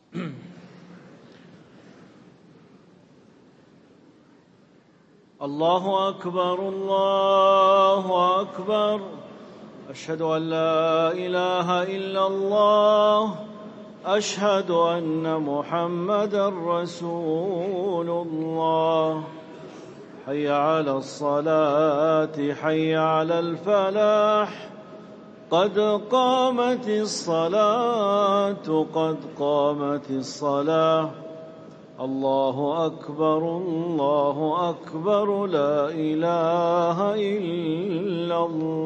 الله أكبر الله أكبر. أشهد أن لا إله إلا الله. أشهد أن محمدًا رسول الله. حي على الصلاة حي على الفلاح. قد قامت الصلاة قد قامت الصلاة. الله أكبر الله أكبر. لا إله إلا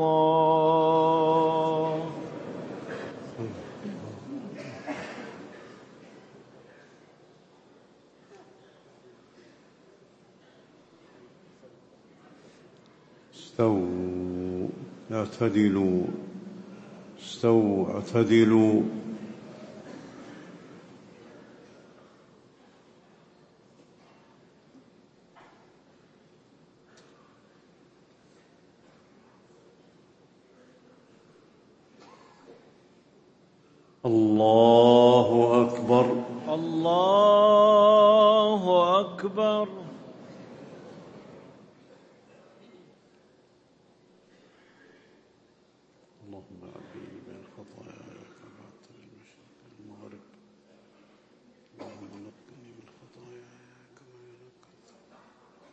الله. استووا اعتدلوا استووا اعتدلوا. الله أكبر الله أكبر. اللهم أعذني من خطاياي كما أعذر المشرق والمغرب. اللهم نقني من خطاياي كما ينقى الثوب.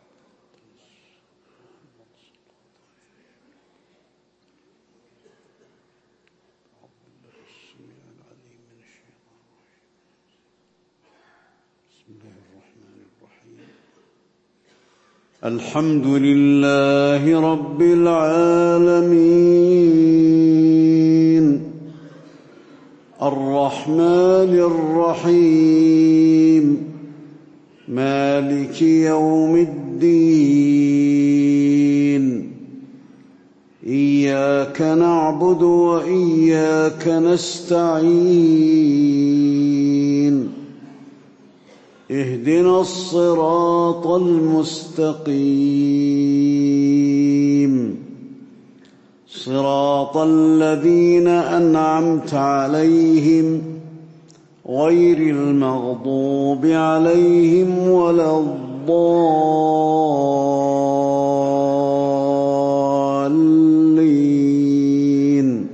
السميع العليم من الشيطان الرجيم. بسم الله الرحمن الرحيم. الحمد لله رب العالمين الرحمن الرحيم مالك يوم الدين. إياك نعبد وإياك نستعين. اهدنا الصراط المستقيم صراط الذين أنعمت عليهم غير المغضوب عليهم ولا الضالين.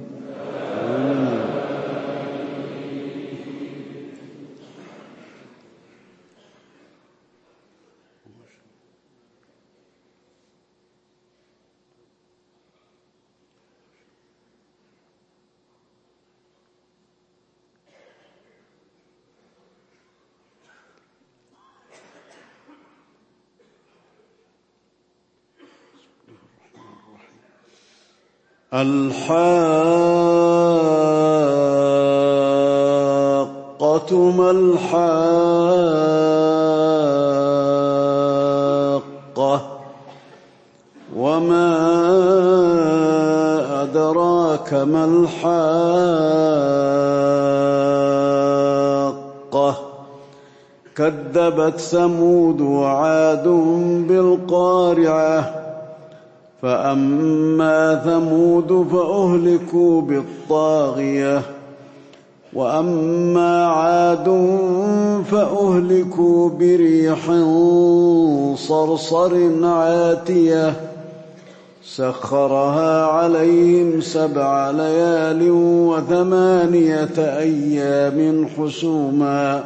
الحاقة ما الحاقة وما أدراك ما الحاقة. كذبت ثمود وعاد بالقارعة. فأما ثمود فأهلكوا بالطاغية. وأما عاد فأهلكوا بريح صرصر عاتية سخرها عليهم 7 ليال و8 أيام حسوما.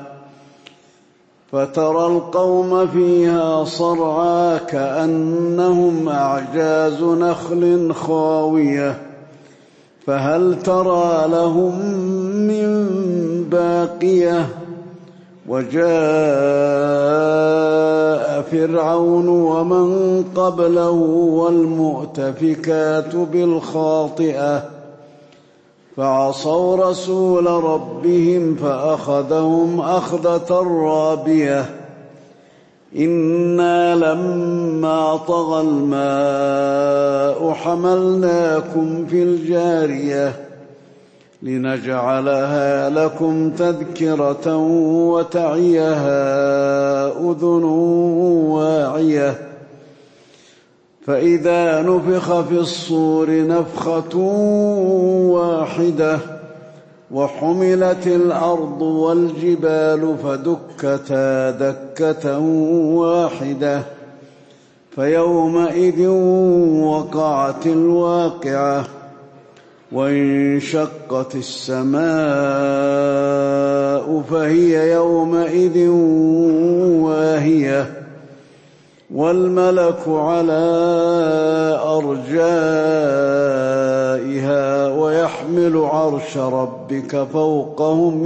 فترى القوم فيها صرعى كأنهم أعجاز نخل خاوية. فهل ترى لهم من باقية. وجاء فرعون ومن قبله والمؤتفكات بالخاطئة. فعصوا رسول ربهم فأخذهم أخذة رابية. إنا لما طغى الماء حملناكم في الجارية لنجعلها لكم تذكرة وتعيها أذن واعية. فإذا نفخ في الصور نفخة واحدة وحملت الأرض والجبال فدكتا دكة واحدة فيومئذ وقعت الواقعة وانشقت السماء فهي يومئذ واهية والملك على أرجائها ويحمل عرش ربك فوقهم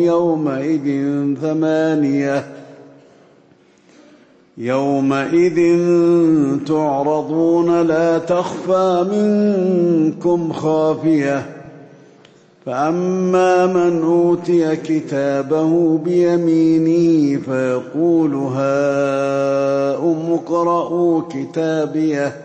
يومئذ تعرضون لا تخفى منكم خافية فأما من أوتي كتابه بيمينه فيقول هاؤم اقرءوا كتابيه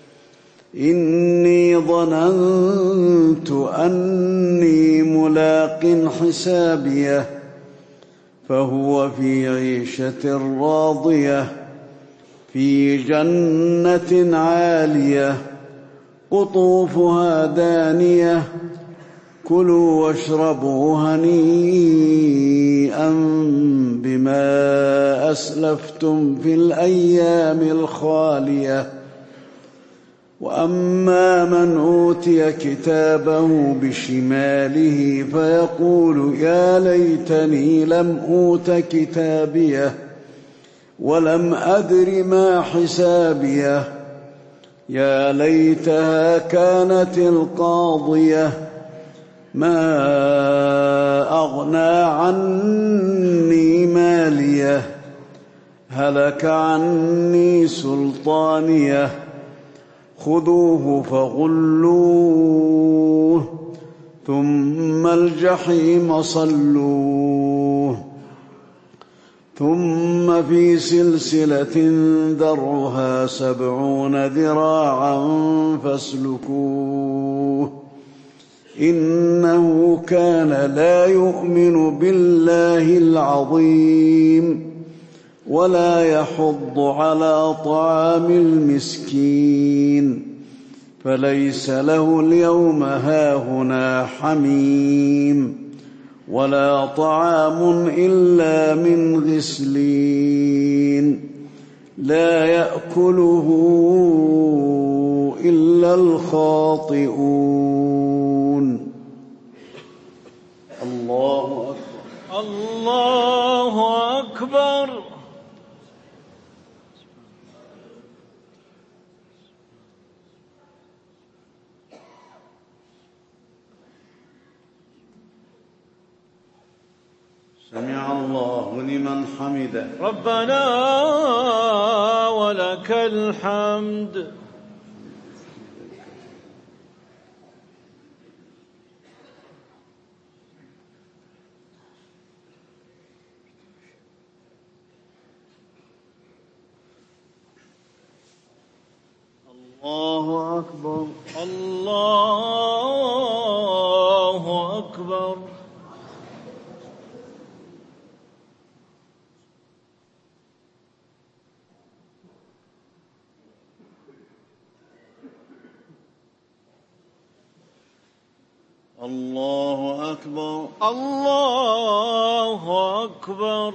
إني ظننت أني ملاق حسابيه فهو في عيشة راضية في جنة عالية قطوفها دانية كلوا واشربوا هنيئا بما أسلفتم في الأيام الخالية وأما من أوتي كتابه بشماله فيقول يا ليتني لم أوت كتابيه ولم أدر ما حسابيه يا ليتها كانت القاضية ما أغنى عني ماليه هلك عني سلطانيه خذوه فغلوه ثم الجحيم صلوه ثم في سلسلة ذرعها 70 ذراعا فاسلكوه إنه كان لا يؤمن بالله العظيم ولا يحض على طعام المسكين فليس له اليوم هاهنا حميم ولا طعام إلا من غسلين لا يأكله إلا الخاطئون. الله أكبر. الله أكبر. سمع الله لمن حمده. ربنا ولك الحمد. الله أكبر. الله أكبر. الله أكبر. الله أكبر.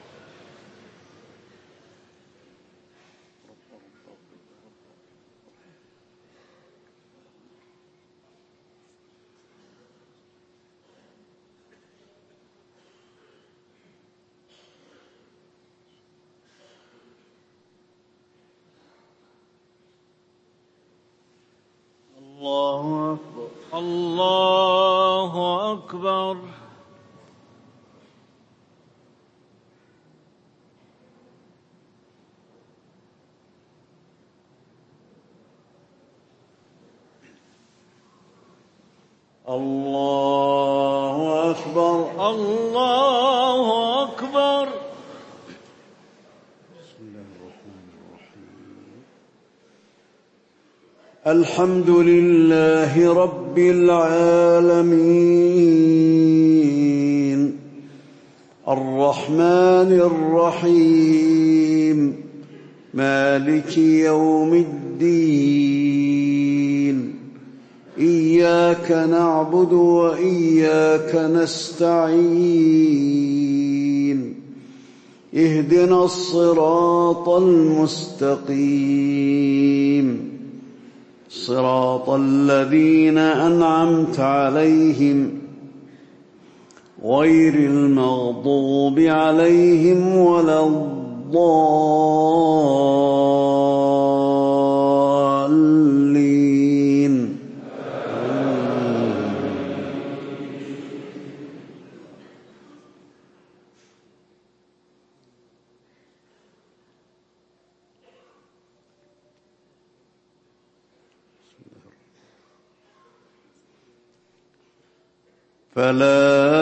الله أكبر. الله أكبر. الله أكبر. الله أكبر. بسم الله الرحمن الرحيم. الحمد لله رب العالمين الرحمن الرحيم مالك يوم الدين إياك نعبد وإياك نستعين اهدنا الصراط المستقيم صراط الذين أنعمت عليهم غير المغضوب عليهم ولا الضالين. فلا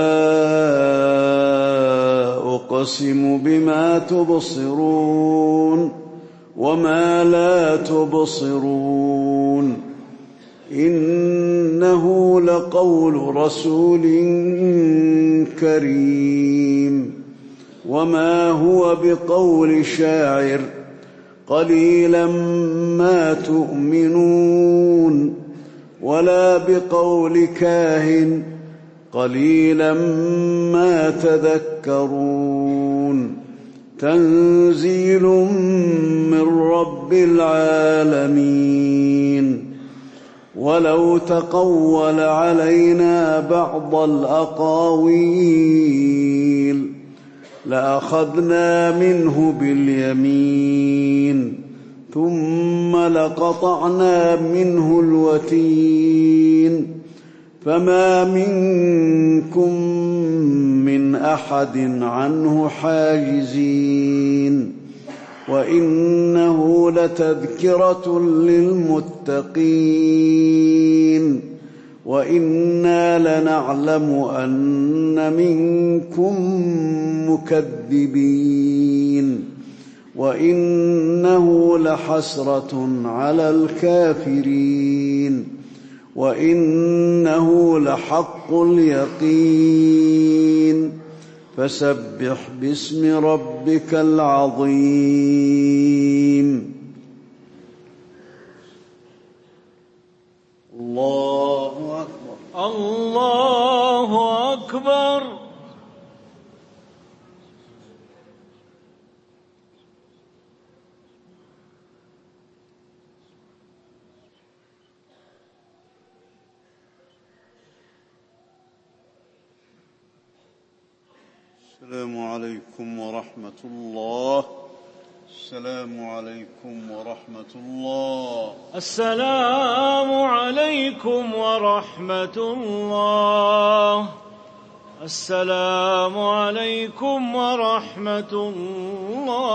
أقسم بما تبصرون وما لا تبصرون إنه لقول رسول كريم وما هو بقول شاعر قليلا ما تؤمنون ولا بقول كاهن قليلا ما تذكرون تنزيل من رب العالمين ولو تقول علينا بعض الأقاويل لأخذنا منه باليمين ثم لقطعنا منه الوتين فما منكم من أحد عنه حاجزين وإنه لتذكرة للمتقين وإنا لنعلم أن منكم مكذبين وإنه لحسرة على الكافرين وإنه لحق اليقين فسبح باسم ربك العظيم. الله أكبر. الله أكبر. السلام عليكم ورحمة الله. السلام عليكم ورحمة الله. السلام عليكم ورحمة الله. السلام عليكم ورحمة الله.